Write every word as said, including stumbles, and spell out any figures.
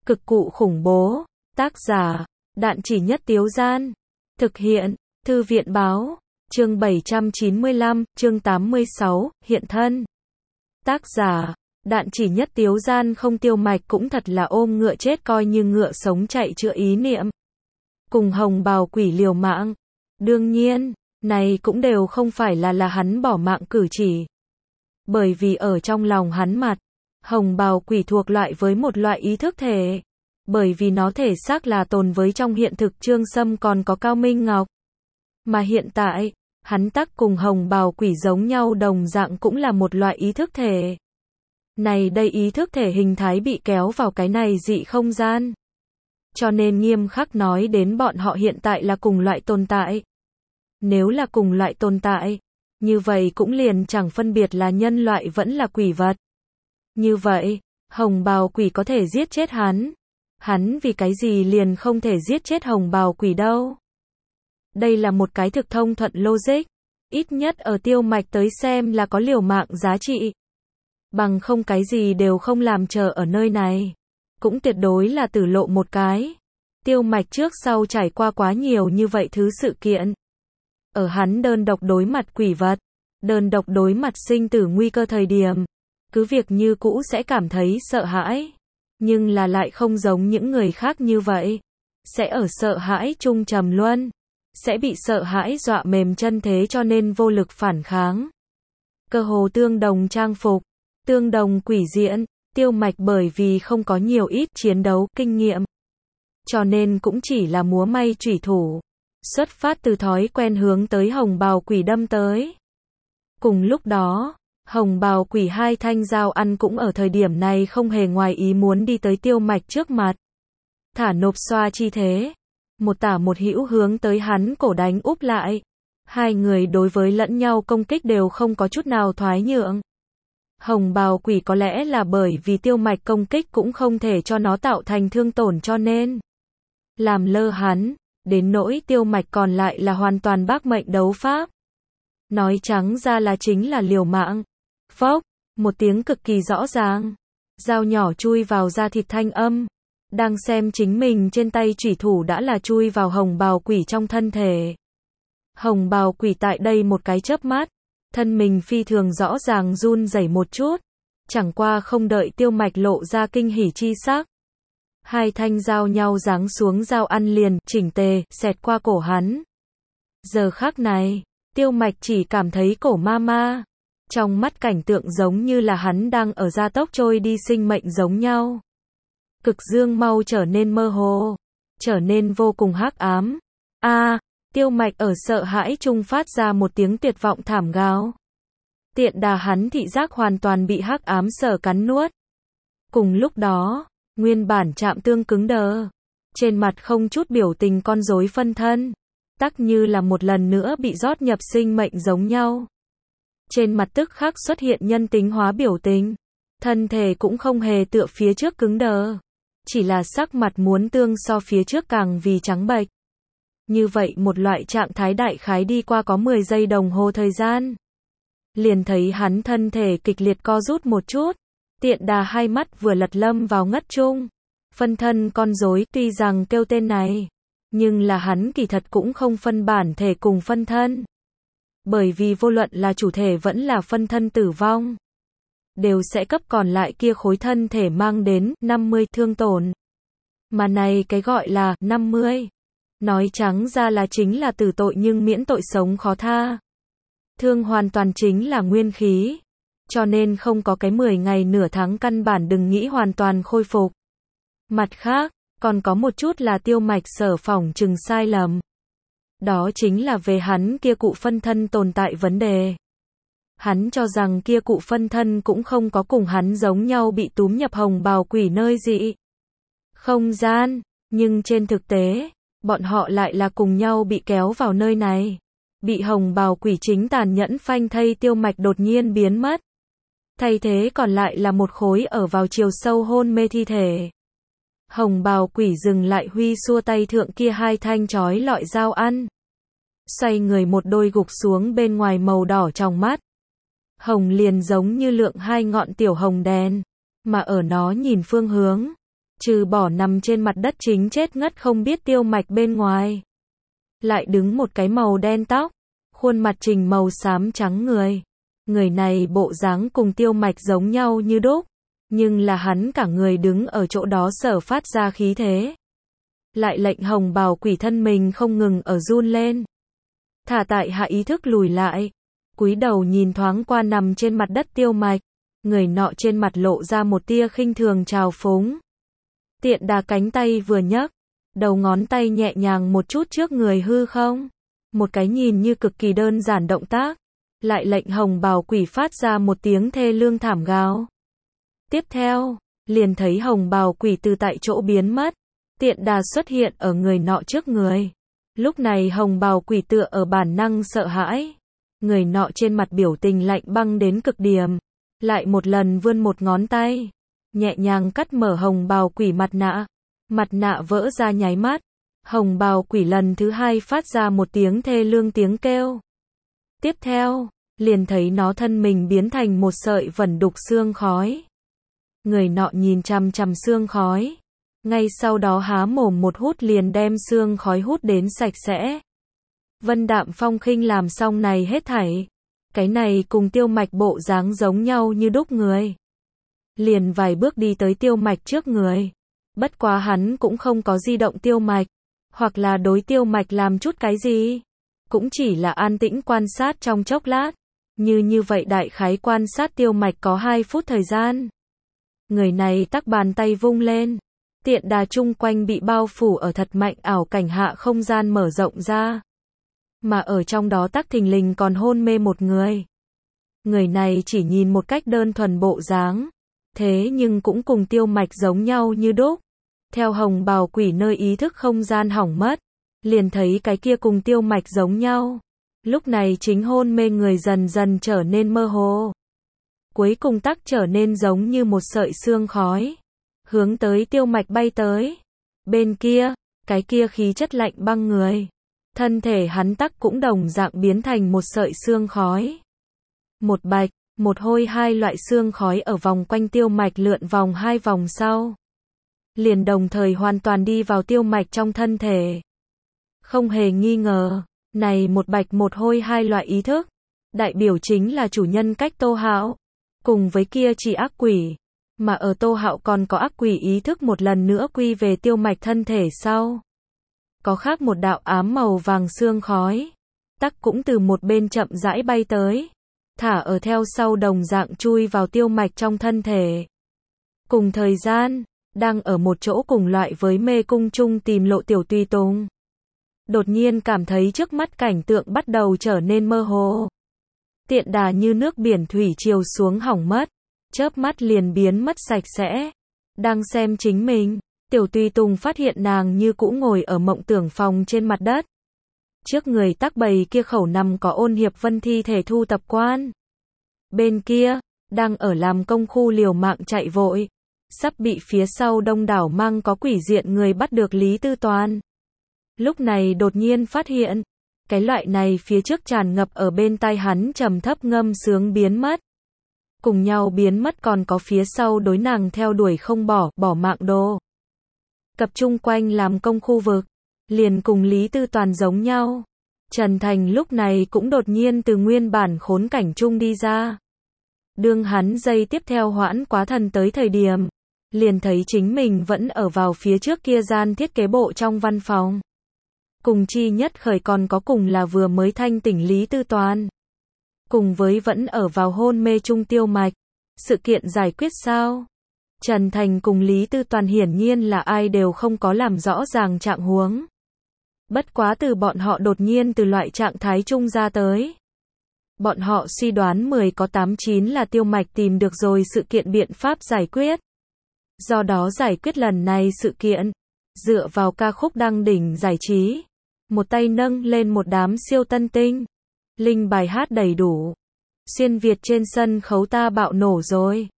Cực cụ khủng bố. Tác giả, Đạn Chỉ Nhất Tiếu Gian. Thực hiện, Thư viện báo. Chương bảy trăm chín mươi lăm, chương tám mươi sáu, hiện thân. Tác giả, Đạn Chỉ Nhất Tiếu Gian. Không Tiêu Mạch cũng thật là ôm ngựa chết coi như ngựa sống chạy chữa ý niệm. Cùng hồng bào quỷ liều mạng. Đương nhiên, này cũng đều không phải là là hắn bỏ mạng cử chỉ. Bởi vì ở trong lòng hắn mặt, hồng bào quỷ thuộc loại với một loại ý thức thể. Bởi vì nó thể xác là tồn với trong hiện thực Trương Sâm còn có Cao Minh Ngọc. Mà hiện tại, hắn tắc cùng hồng bào quỷ giống nhau đồng dạng cũng là một loại ý thức thể. Này đây ý thức thể hình thái bị kéo vào cái này dị không gian. Cho nên nghiêm khắc nói đến bọn họ hiện tại là cùng loại tồn tại. Nếu là cùng loại tồn tại, như vậy cũng liền chẳng phân biệt là nhân loại vẫn là quỷ vật. Như vậy, hồng bào quỷ có thể giết chết hắn. Hắn vì cái gì liền không thể giết chết hồng bào quỷ đâu. Đây là một cái thực thông thuận logic. Ít nhất ở Tiêu Mạch tới xem là có liều mạng giá trị. Bằng không cái gì đều không làm chờ ở nơi này. Cũng tuyệt đối là tử lộ một cái. Tiêu Mạch trước sau trải qua quá nhiều như vậy thứ sự kiện. Ở hắn đơn độc đối mặt quỷ vật, đơn độc đối mặt sinh tử nguy cơ thời điểm, cứ việc như cũ sẽ cảm thấy sợ hãi. Nhưng là lại không giống những người khác như vậy. Sẽ ở sợ hãi chung trầm luân. Sẽ bị sợ hãi dọa mềm chân thế cho nên vô lực phản kháng. Cơ hồ tương đồng trang phục, tương đồng quỷ diễn, Tiêu Mạch bởi vì không có nhiều ít chiến đấu kinh nghiệm. Cho nên cũng chỉ là múa may chủy thủ. Xuất phát từ thói quen hướng tới hồng bào quỷ đâm tới. Cùng lúc đó, hồng bào quỷ hai thanh dao ăn cũng ở thời điểm này không hề ngoài ý muốn đi tới Tiêu Mạch trước mặt. Thả nộp xoa chi thế. Một tả một hữu hướng tới hắn cổ đánh úp lại. Hai người đối với lẫn nhau công kích đều không có chút nào thoái nhượng. Hồng bào quỷ có lẽ là bởi vì Tiêu Mạch công kích cũng không thể cho nó tạo thành thương tổn cho nên làm lơ hắn. Đến nỗi Tiêu Mạch còn lại là hoàn toàn bác mệnh đấu pháp. Nói trắng ra là chính là liều mạng. Phốc, một tiếng cực kỳ rõ ràng. Dao nhỏ chui vào da thịt thanh âm. Đang xem chính mình trên tay chủy thủ đã là chui vào hồng bào quỷ trong thân thể. Hồng bào quỷ tại đây một cái chớp mắt. Thân mình phi thường rõ ràng run rẩy một chút. Chẳng qua không đợi Tiêu Mạch lộ ra kinh hỉ chi sắc. Hai thanh dao nhau giáng xuống dao ăn liền, chỉnh tề, xẹt qua cổ hắn. Giờ khắc này, Tiêu Mạch chỉ cảm thấy cổ ma ma. Trong mắt cảnh tượng giống như là hắn đang ở gia tốc trôi đi sinh mệnh giống nhau. Cực dương mau trở nên mơ hồ, trở nên vô cùng hắc ám. A, à, Tiêu Mạch ở sợ hãi chung phát ra một tiếng tuyệt vọng thảm gào. Tiện đà hắn thị giác hoàn toàn bị hắc ám sở cắn nuốt. Cùng lúc đó, nguyên bản chạm tương cứng đờ, trên mặt không chút biểu tình con rối phân thân, tắc như là một lần nữa bị rót nhập sinh mệnh giống nhau. Trên mặt tức khắc xuất hiện nhân tính hóa biểu tình, thân thể cũng không hề tựa phía trước cứng đờ, chỉ là sắc mặt muốn tương so phía trước càng vì trắng bệch. Như vậy một loại trạng thái đại khái đi qua có mười giây đồng hồ thời gian. Liền thấy hắn thân thể kịch liệt co rút một chút. Tiện đà hai mắt vừa lật lâm vào ngất chung. Phân thân con rối tuy rằng kêu tên này, nhưng là hắn kỳ thật cũng không phân bản thể cùng phân thân. Bởi vì vô luận là chủ thể vẫn là phân thân tử vong, đều sẽ cấp còn lại kia khối thân thể mang đến năm mươi thương tổn. Mà này cái gọi là năm mươi. Nói trắng ra là chính là tử tội nhưng miễn tội sống khó tha. Thương hoàn toàn chính là nguyên khí. Cho nên không có cái mười ngày nửa tháng căn bản đừng nghĩ hoàn toàn khôi phục. Mặt khác, còn có một chút là Tiêu Mạch sở phỏng chừng sai lầm. Đó chính là về hắn kia cụ phân thân tồn tại vấn đề. Hắn cho rằng kia cụ phân thân cũng không có cùng hắn giống nhau bị túm nhập hồng bào quỷ nơi dị không gian, nhưng trên thực tế, bọn họ lại là cùng nhau bị kéo vào nơi này. Bị hồng bào quỷ chính tàn nhẫn phanh thây Tiêu Mạch đột nhiên biến mất. Thay thế còn lại là một khối ở vào chiều sâu hôn mê thi thể. Hồng bào quỷ dừng lại huy xua tay thượng kia hai thanh chói lọi dao ăn. Xoay người một đôi gục xuống bên ngoài màu đỏ trong mắt. Hồng liền giống như lượng hai ngọn tiểu hồng đèn. Mà ở nó nhìn phương hướng. Trừ bỏ nằm trên mặt đất chính chết ngất không biết tiêu mạch bên ngoài. Lại đứng một cái màu đen tóc, khuôn mặt trình màu xám trắng người. Người này bộ dáng cùng tiêu mạch giống nhau như đúc, nhưng là hắn cả người đứng ở chỗ đó sở phát ra khí thế. Lại lệnh hồng bào quỷ thân mình không ngừng ở run lên. Thả tại hạ ý thức lùi lại, cúi đầu nhìn thoáng qua nằm trên mặt đất tiêu mạch, người nọ trên mặt lộ ra một tia khinh thường trào phúng. Tiện đà cánh tay vừa nhấc, đầu ngón tay nhẹ nhàng một chút trước người hư không. Một cái nhìn như cực kỳ đơn giản động tác, lại lệnh hồng bào quỷ phát ra một tiếng thê lương thảm gào. Tiếp theo, liền thấy hồng bào quỷ từ tại chỗ biến mất, tiện đà xuất hiện ở người nọ trước người. Lúc này hồng bào quỷ tựa ở bản năng sợ hãi. Người nọ trên mặt biểu tình lạnh băng đến cực điểm, lại một lần vươn một ngón tay, nhẹ nhàng cắt mở hồng bào quỷ mặt nạ. Mặt nạ vỡ ra nháy mắt, hồng bào quỷ lần thứ hai phát ra một tiếng thê lương tiếng kêu. Tiếp theo, liền thấy nó thân mình biến thành một sợi vẩn đục xương khói. Người nọ nhìn chằm chằm xương khói, ngay sau đó há mồm một hút liền đem xương khói hút đến sạch sẽ. Vân Đạm Phong khinh làm xong này hết thảy, cái này cùng tiêu mạch bộ dáng giống nhau như đúc người. Liền vài bước đi tới tiêu mạch trước người. Bất quá hắn cũng không có di động tiêu mạch, hoặc là đối tiêu mạch làm chút cái gì. Cũng chỉ là an tĩnh quan sát trong chốc lát. Như như vậy đại khái quan sát tiêu mạch có hai phút thời gian. Người này tắc bàn tay vung lên. Tiện đà chung quanh bị bao phủ ở thật mạnh ảo cảnh hạ không gian mở rộng ra. Mà ở trong đó tắc thình lình còn hôn mê một người. Người này chỉ nhìn một cách đơn thuần bộ dáng, thế nhưng cũng cùng tiêu mạch giống nhau như đúc. Theo hồng bào quỷ nơi ý thức không gian hỏng mất, liền thấy cái kia cùng tiêu mạch giống nhau. Lúc này chính hôn mê người dần dần trở nên mơ hồ. Cuối cùng tắc trở nên giống như một sợi xương khói, hướng tới tiêu mạch bay tới. Bên kia, cái kia khí chất lạnh băng người, thân thể hắn tắc cũng đồng dạng biến thành một sợi xương khói. Một bạch, một hôi hai loại xương khói ở vòng quanh tiêu mạch lượn vòng hai vòng sau. Liền đồng thời hoàn toàn đi vào tiêu mạch trong thân thể. Không hề nghi ngờ, này một bạch một hôi hai loại ý thức, đại biểu chính là chủ nhân cách Tô Hạo, cùng với kia chỉ ác quỷ. Mà ở Tô Hạo còn có ác quỷ ý thức một lần nữa quy về tiêu mạch thân thể sau. Có khác một đạo ám màu vàng xương khói, tắc cũng từ một bên chậm rãi bay tới, thả ở theo sau đồng dạng chui vào tiêu mạch trong thân thể. Cùng thời gian, đang ở một chỗ cùng loại với mê cung chung tìm lộ tiểu tùy tùng. Đột nhiên cảm thấy trước mắt cảnh tượng bắt đầu trở nên mơ hồ. Tiện đà như nước biển thủy triều xuống hỏng mất, chớp mắt liền biến mất sạch sẽ. Đang xem chính mình, tiểu tùy tùng phát hiện nàng như cũ ngồi ở mộng tưởng phòng trên mặt đất. Trước người tắc bầy kia khẩu nằm có ôn hiệp vân thi thể thu tập quan. Bên kia, đang ở làm công khu liều mạng chạy vội, sắp bị phía sau đông đảo mang có quỷ diện người bắt được Lý Tư Toàn. Lúc này đột nhiên phát hiện, cái loại này phía trước tràn ngập ở bên tai hắn trầm thấp ngâm sướng biến mất. Cùng nhau biến mất còn có phía sau đối nàng theo đuổi không bỏ, bỏ mạng đồ. Cập chung quanh làm công khu vực, liền cùng Lý Tư Toàn giống nhau. Trần Thành lúc này cũng đột nhiên từ nguyên bản khốn cảnh chung đi ra. Đương hắn giây tiếp theo hoãn quá thần tới thời điểm, liền thấy chính mình vẫn ở vào phía trước kia gian thiết kế bộ trong văn phòng. Cùng chi nhất khởi còn có cùng là vừa mới thanh tỉnh Lý Tư Toàn. Cùng với vẫn ở vào hôn mê chung tiêu mạch. Sự kiện giải quyết sao? Trần Thành cùng Lý Tư Toàn hiển nhiên là ai đều không có làm rõ ràng trạng huống. Bất quá từ bọn họ đột nhiên từ loại trạng thái chung ra tới. Bọn họ suy đoán mười có tám chín là tiêu mạch tìm được rồi sự kiện biện pháp giải quyết. Do đó giải quyết lần này sự kiện, dựa vào ca khúc đăng đỉnh giải trí. Một tay nâng lên một đám siêu tân tinh. Linh bài hát đầy đủ. Xuyên Việt trên sân khấu ta bạo nổ rồi.